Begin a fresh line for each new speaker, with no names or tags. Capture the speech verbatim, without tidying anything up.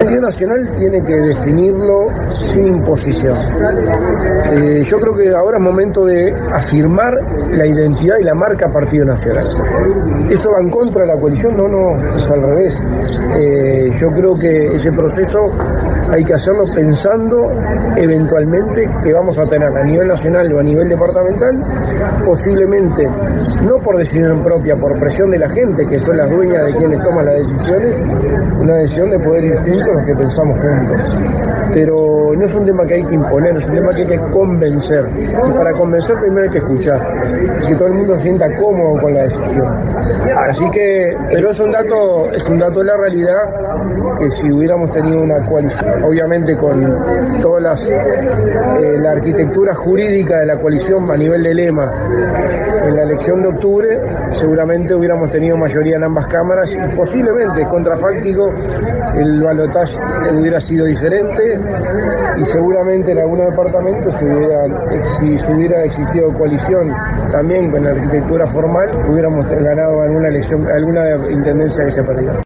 Partido Nacional tiene que definirlo sin imposición. Eh, yo creo que ahora es momento de afirmar la identidad y la marca Partido Nacional. ¿Eso va en contra de la coalición? No, no, es al revés. Eh, yo creo que ese proceso hay que hacerlo pensando eventualmente que vamos a tener a nivel nacional o a nivel departamental, posiblemente, no por decisión propia, por presión de la gente, que son las dueñas de quienes toman las decisiones, una decisión de poder ir juntos los que pensamos juntos. Pero no es un tema que hay que imponer, es un tema que hay que convencer. Y para convencer primero hay que escuchar, que todo el mundo se sienta cómodo con la decisión. Así que, pero es un dato, es un dato de la realidad, que si hubiéramos tenido una coalición, obviamente con todas las eh, la arquitectura jurídica de la coalición a nivel de lema en la elección de octubre, seguramente hubiéramos tenido mayoría en ambas cámaras y posiblemente contrafáctico el balotaje hubiera sido diferente y seguramente en algunos departamentos si hubiera, si, si hubiera existido coalición también con la arquitectura formal hubiéramos ganado alguna elección, alguna intendencia que se perdió.